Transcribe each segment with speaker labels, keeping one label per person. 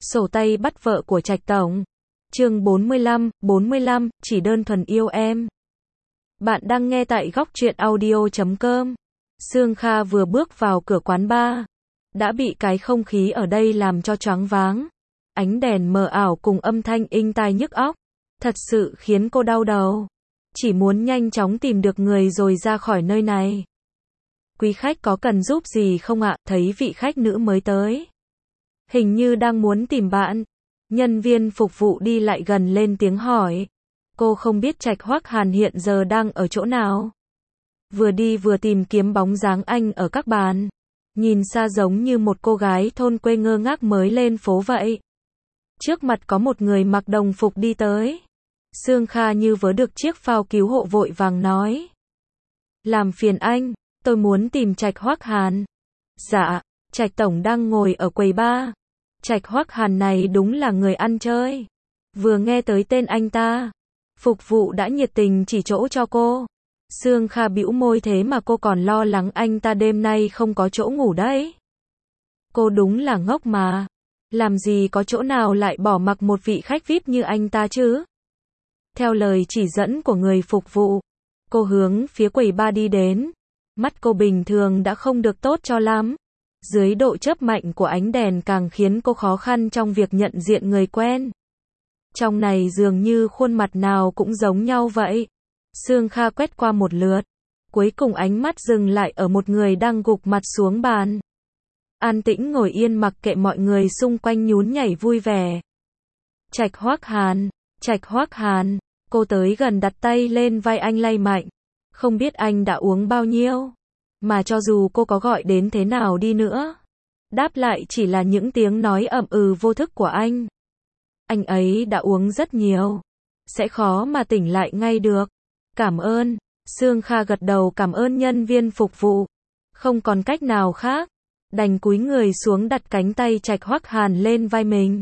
Speaker 1: Sổ tay bắt vợ của Trạch Tổng. Chương 45, chỉ đơn thuần yêu em. Bạn đang nghe tại góc truyện audio.com. Sương Kha vừa bước vào cửa quán bar, đã bị cái không khí ở đây làm cho choáng váng. Ánh đèn mờ ảo cùng âm thanh inh tai nhức óc, thật sự khiến cô đau đầu. Chỉ muốn nhanh chóng tìm được người rồi ra khỏi nơi này. Quý khách có cần giúp gì không ạ? Thấy vị khách nữ mới tới, hình như đang muốn tìm bạn. Nhân viên phục vụ đi lại gần lên tiếng hỏi. Cô không biết Trạch Hoắc Hàn hiện giờ đang ở chỗ nào. Vừa đi vừa tìm kiếm bóng dáng anh ở các bàn. Nhìn xa giống như một cô gái thôn quê ngơ ngác mới lên phố vậy. Trước mặt có một người mặc đồng phục đi tới. Sương Kha như vớ được chiếc phao cứu hộ vội vàng nói. Làm phiền anh, tôi muốn tìm Trạch Hoắc Hàn. Dạ, Trạch Tổng đang ngồi ở quầy bar. Trạch Hoắc Hàn này đúng là người ăn chơi. Vừa nghe tới tên anh ta, phục vụ đã nhiệt tình chỉ chỗ cho cô. Sương Kha bĩu môi, thế mà cô còn lo lắng anh ta đêm nay không có chỗ ngủ đấy. Cô đúng là ngốc mà. Làm gì có chỗ nào lại bỏ mặc một vị khách VIP như anh ta chứ? Theo lời chỉ dẫn của người phục vụ, cô hướng phía quầy bar đi đến. Mắt cô bình thường đã không được tốt cho lắm. Dưới độ chớp mạnh của ánh đèn càng khiến cô khó khăn trong việc nhận diện người quen. Trong này dường như khuôn mặt nào cũng giống nhau vậy. Sương Kha quét qua một lượt, cuối cùng ánh mắt dừng lại ở một người đang gục mặt xuống bàn. An tĩnh ngồi yên mặc kệ mọi người xung quanh nhún nhảy vui vẻ. Trạch Hoắc Hàn, Trạch Hoắc Hàn, cô tới gần đặt tay lên vai anh lay mạnh. Không biết anh đã uống bao nhiêu. Mà cho dù cô có gọi đến thế nào đi nữa, đáp lại chỉ là những tiếng nói ậm ừ vô thức của anh. Anh ấy đã uống rất nhiều, sẽ khó mà tỉnh lại ngay được. Cảm ơn. Sương Kha gật đầu cảm ơn nhân viên phục vụ. Không còn cách nào khác, đành cúi người xuống đặt cánh tay Trạch Hoắc Hàn lên vai mình.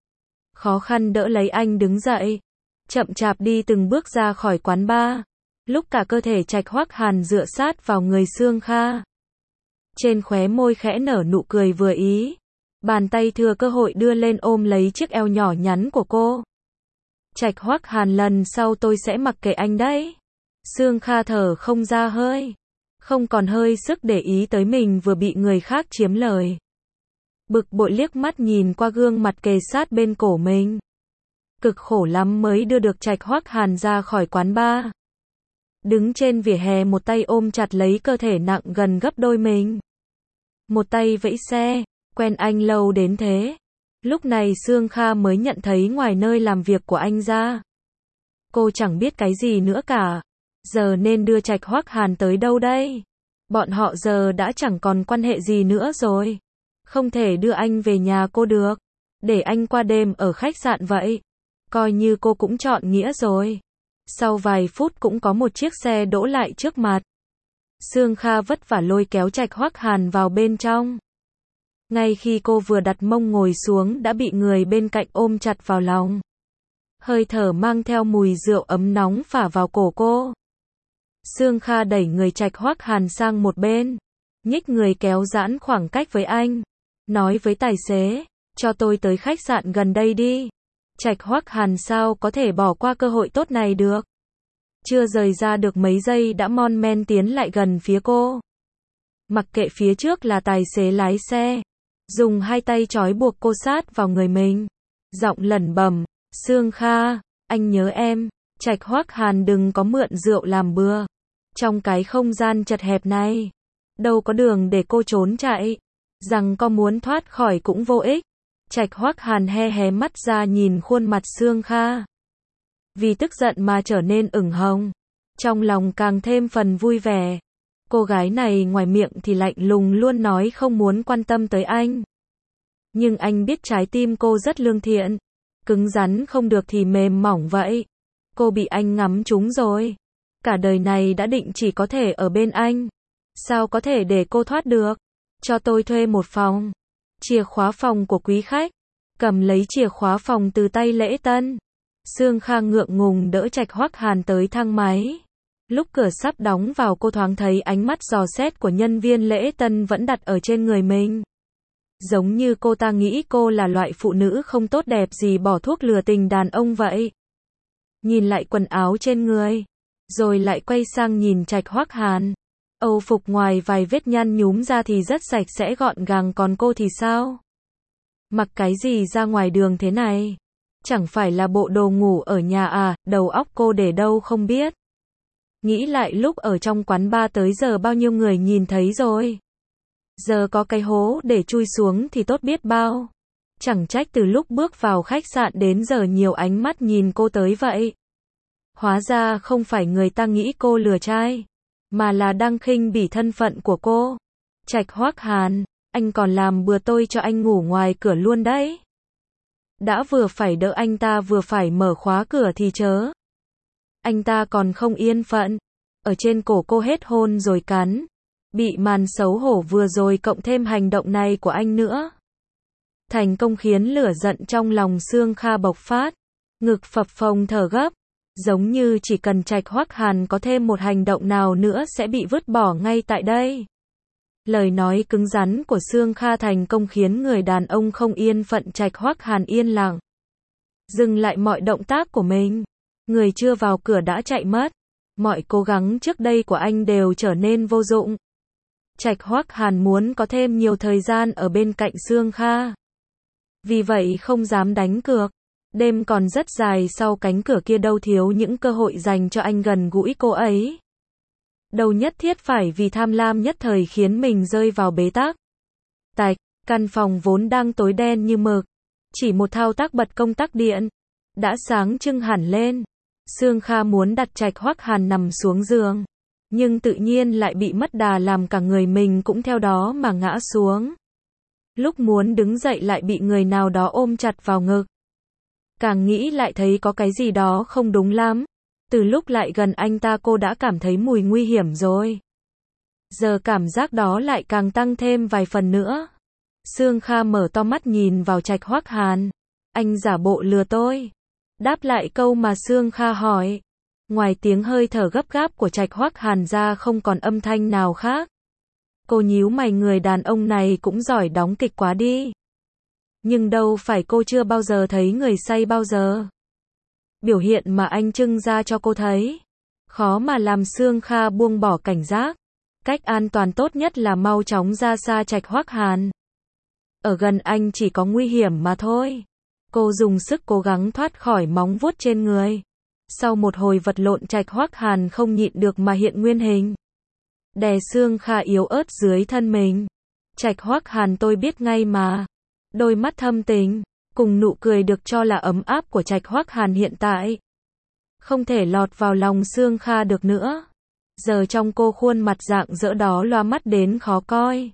Speaker 1: Khó khăn đỡ lấy anh đứng dậy, chậm chạp đi từng bước ra khỏi quán bar. Lúc cả cơ thể Trạch Hoắc Hàn dựa sát vào người Sương Kha, trên khóe môi khẽ nở nụ cười vừa ý. Bàn tay thừa cơ hội đưa lên ôm lấy chiếc eo nhỏ nhắn của cô. Trạch Hoắc Hàn, lần sau tôi sẽ mặc kệ anh đấy. Sương Kha thở không ra hơi, không còn hơi sức để ý tới mình vừa bị người khác chiếm lời. Bực bội liếc mắt nhìn qua gương mặt kề sát bên cổ mình. Cực khổ lắm mới đưa được Trạch Hoắc Hàn ra khỏi quán bar. Đứng trên vỉa hè một tay ôm chặt lấy cơ thể nặng gần gấp đôi mình. Một tay vẫy xe, quen anh lâu đến thế. Lúc này Sương Kha mới nhận thấy ngoài nơi làm việc của anh ra, cô chẳng biết cái gì nữa cả. Giờ nên đưa Trạch Hoắc Hàn tới đâu đây? Bọn họ giờ đã chẳng còn quan hệ gì nữa rồi. Không thể đưa anh về nhà cô được. Để anh qua đêm ở khách sạn vậy. Coi như cô cũng chọn nghĩa rồi. Sau vài phút cũng có một chiếc xe đỗ lại trước mặt. Sương Kha vất vả lôi kéo Trạch Hoắc Hàn vào bên trong. Ngay khi cô vừa đặt mông ngồi xuống đã bị người bên cạnh ôm chặt vào lòng. Hơi thở mang theo mùi rượu ấm nóng phả vào cổ cô. Sương Kha đẩy người Trạch Hoắc Hàn sang một bên, nhích người kéo giãn khoảng cách với anh, nói với tài xế, cho tôi tới khách sạn gần đây đi. Trạch Hoắc Hàn sao có thể bỏ qua cơ hội tốt này được. Chưa rời ra được mấy giây đã mon men tiến lại gần phía cô. Mặc kệ phía trước là tài xế lái xe, dùng hai tay trói buộc cô sát vào người mình. Giọng lẩm bẩm, Sương Kha, anh nhớ em. Trạch Hoắc Hàn đừng có mượn rượu làm bừa. Trong cái không gian chật hẹp này, đâu có đường để cô trốn chạy. Rằng có muốn thoát khỏi cũng vô ích. Trạch Hoắc Hàn hé mắt ra nhìn khuôn mặt Sương Kha. Vì tức giận mà trở nên ửng hồng. Trong lòng càng thêm phần vui vẻ. Cô gái này ngoài miệng thì lạnh lùng luôn nói không muốn quan tâm tới anh. Nhưng anh biết trái tim cô rất lương thiện. Cứng rắn không được thì mềm mỏng vậy. Cô bị anh ngắm trúng rồi. Cả đời này đã định chỉ có thể ở bên anh. Sao có thể để cô thoát được? Cho tôi thuê một phòng. Chìa khóa phòng của quý khách. Cầm lấy chìa khóa phòng từ tay lễ tân. Sương Kha ngượng ngùng đỡ Trạch Hoắc Hàn tới thang máy. Lúc cửa sắp đóng vào cô thoáng thấy ánh mắt dò xét của nhân viên lễ tân vẫn đặt ở trên người mình. Giống như cô ta nghĩ cô là loại phụ nữ không tốt đẹp gì bỏ thuốc lừa tình đàn ông vậy. Nhìn lại quần áo trên người, rồi lại quay sang nhìn Trạch Hoắc Hàn. Âu phục ngoài vài vết nhăn nhúm ra thì rất sạch sẽ gọn gàng, còn cô thì sao? Mặc cái gì ra ngoài đường thế này? Chẳng phải là bộ đồ ngủ ở nhà à, đầu óc cô để đâu không biết. Nghĩ lại lúc ở trong quán bar tới giờ bao nhiêu người nhìn thấy rồi. Giờ có cái hố để chui xuống thì tốt biết bao. Chẳng trách từ lúc bước vào khách sạn đến giờ nhiều ánh mắt nhìn cô tới vậy. Hóa ra không phải người ta nghĩ cô lừa trai, mà là đang khinh bỉ thân phận của cô. Trạch Hoắc Hàn, anh còn làm bừa tôi cho anh ngủ ngoài cửa luôn đấy. Đã vừa phải đỡ anh ta vừa phải mở khóa cửa thì chớ. Anh ta còn không yên phận, ở trên cổ cô hết hôn rồi cắn. Bị màn xấu hổ vừa rồi cộng thêm hành động này của anh nữa. Thành công khiến lửa giận trong lòng Sương Kha bộc phát. Ngực phập phồng thở gấp. Giống như chỉ cần Trạch Hoắc Hàn có thêm một hành động nào nữa sẽ bị vứt bỏ ngay tại đây. Lời nói cứng rắn của Sương Kha thành công khiến người đàn ông không yên phận Trạch Hoắc Hàn yên lặng. Dừng lại mọi động tác của mình. Người chưa vào cửa đã chạy mất. Mọi cố gắng trước đây của anh đều trở nên vô dụng. Trạch Hoắc Hàn muốn có thêm nhiều thời gian ở bên cạnh Sương Kha. Vì vậy không dám đánh cược. Đêm còn rất dài, sau cánh cửa kia đâu thiếu những cơ hội dành cho anh gần gũi cô ấy. Đâu nhất thiết phải vì tham lam nhất thời khiến mình rơi vào bế tắc. Tạch, căn phòng vốn đang tối đen như mực. Chỉ một thao tác bật công tắc điện, đã sáng trưng hẳn lên. Sương Kha muốn đặt Trạch Hoắc Hàn nằm xuống giường. Nhưng tự nhiên lại bị mất đà làm cả người mình cũng theo đó mà ngã xuống. Lúc muốn đứng dậy lại bị người nào đó ôm chặt vào ngực. Càng nghĩ lại thấy có cái gì đó không đúng lắm. Từ lúc lại gần anh ta cô đã cảm thấy mùi nguy hiểm rồi. Giờ cảm giác đó lại càng tăng thêm vài phần nữa. Sương Kha mở to mắt nhìn vào Trạch Hoắc Hàn. Anh giả bộ lừa tôi. Đáp lại câu mà Sương Kha hỏi. Ngoài tiếng hơi thở gấp gáp của Trạch Hoắc Hàn ra không còn âm thanh nào khác. Cô nhíu mày, người đàn ông này cũng giỏi đóng kịch quá đi. Nhưng đâu phải cô chưa bao giờ thấy người say bao giờ. Biểu hiện mà anh trưng ra cho cô thấy. Khó mà làm Sương Kha buông bỏ cảnh giác. Cách an toàn tốt nhất là mau chóng ra xa Trạch Hoắc Hàn. Ở gần anh chỉ có nguy hiểm mà thôi. Cô dùng sức cố gắng thoát khỏi móng vuốt trên người. Sau một hồi vật lộn Trạch Hoắc Hàn không nhịn được mà hiện nguyên hình. Đè Sương Kha yếu ớt dưới thân mình. Trạch Hoắc Hàn, tôi biết ngay mà. Đôi mắt thâm tình, cùng nụ cười được cho là ấm áp của Trạch Hoắc Hàn hiện tại. Không thể lọt vào lòng Sương Kha được nữa. Giờ trong cô khuôn mặt rạng rỡ đó loa mắt đến khó coi.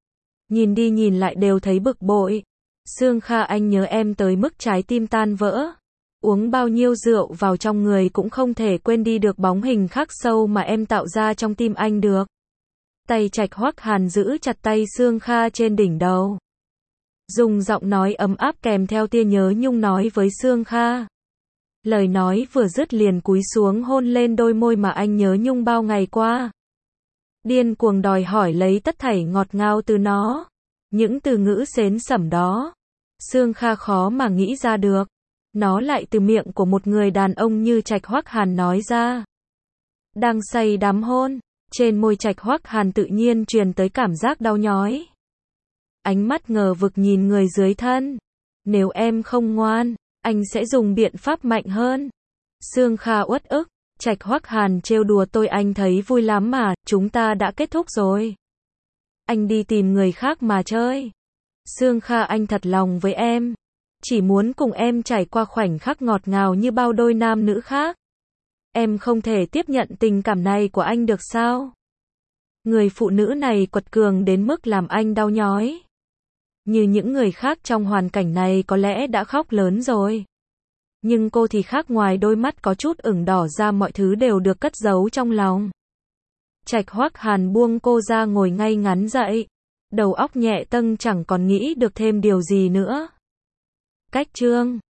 Speaker 1: Nhìn đi nhìn lại đều thấy bực bội. Sương Kha, anh nhớ em tới mức trái tim tan vỡ. Uống bao nhiêu rượu vào trong người cũng không thể quên đi được bóng hình khắc sâu mà em tạo ra trong tim anh được. Tay Trạch Hoắc Hàn giữ chặt tay Sương Kha trên đỉnh đầu. Dùng giọng nói ấm áp kèm theo tia nhớ nhung nói với Sương Kha. Lời nói vừa dứt liền cúi xuống hôn lên đôi môi mà anh nhớ nhung bao ngày qua. Điên cuồng đòi hỏi lấy tất thảy ngọt ngào từ nó. Những từ ngữ xến xẩm đó, Sương Kha khó mà nghĩ ra được. Nó lại từ miệng của một người đàn ông như Trạch Hoắc Hàn nói ra. Đang say đắm hôn, trên môi Trạch Hoắc Hàn tự nhiên truyền tới cảm giác đau nhói. Ánh mắt ngờ vực nhìn người dưới thân. Nếu em không ngoan, anh sẽ dùng biện pháp mạnh hơn. Sương Kha uất ức. Trạch Hoắc Hàn trêu đùa tôi, anh thấy vui lắm mà, chúng ta đã kết thúc rồi. Anh đi tìm người khác mà chơi. Sương Kha, anh thật lòng với em. Chỉ muốn cùng em trải qua khoảnh khắc ngọt ngào như bao đôi nam nữ khác. Em không thể tiếp nhận tình cảm này của anh được sao? Người phụ nữ này quật cường đến mức làm anh đau nhói. Như những người khác trong hoàn cảnh này có lẽ đã khóc lớn rồi. Nhưng cô thì khác, ngoài đôi mắt có chút ửng đỏ ra mọi thứ đều được cất giấu trong lòng. Trạch Hoắc Hàn buông cô ra ngồi ngay ngắn dậy. Đầu óc nhẹ tâng chẳng còn nghĩ được thêm điều gì nữa. Cách chương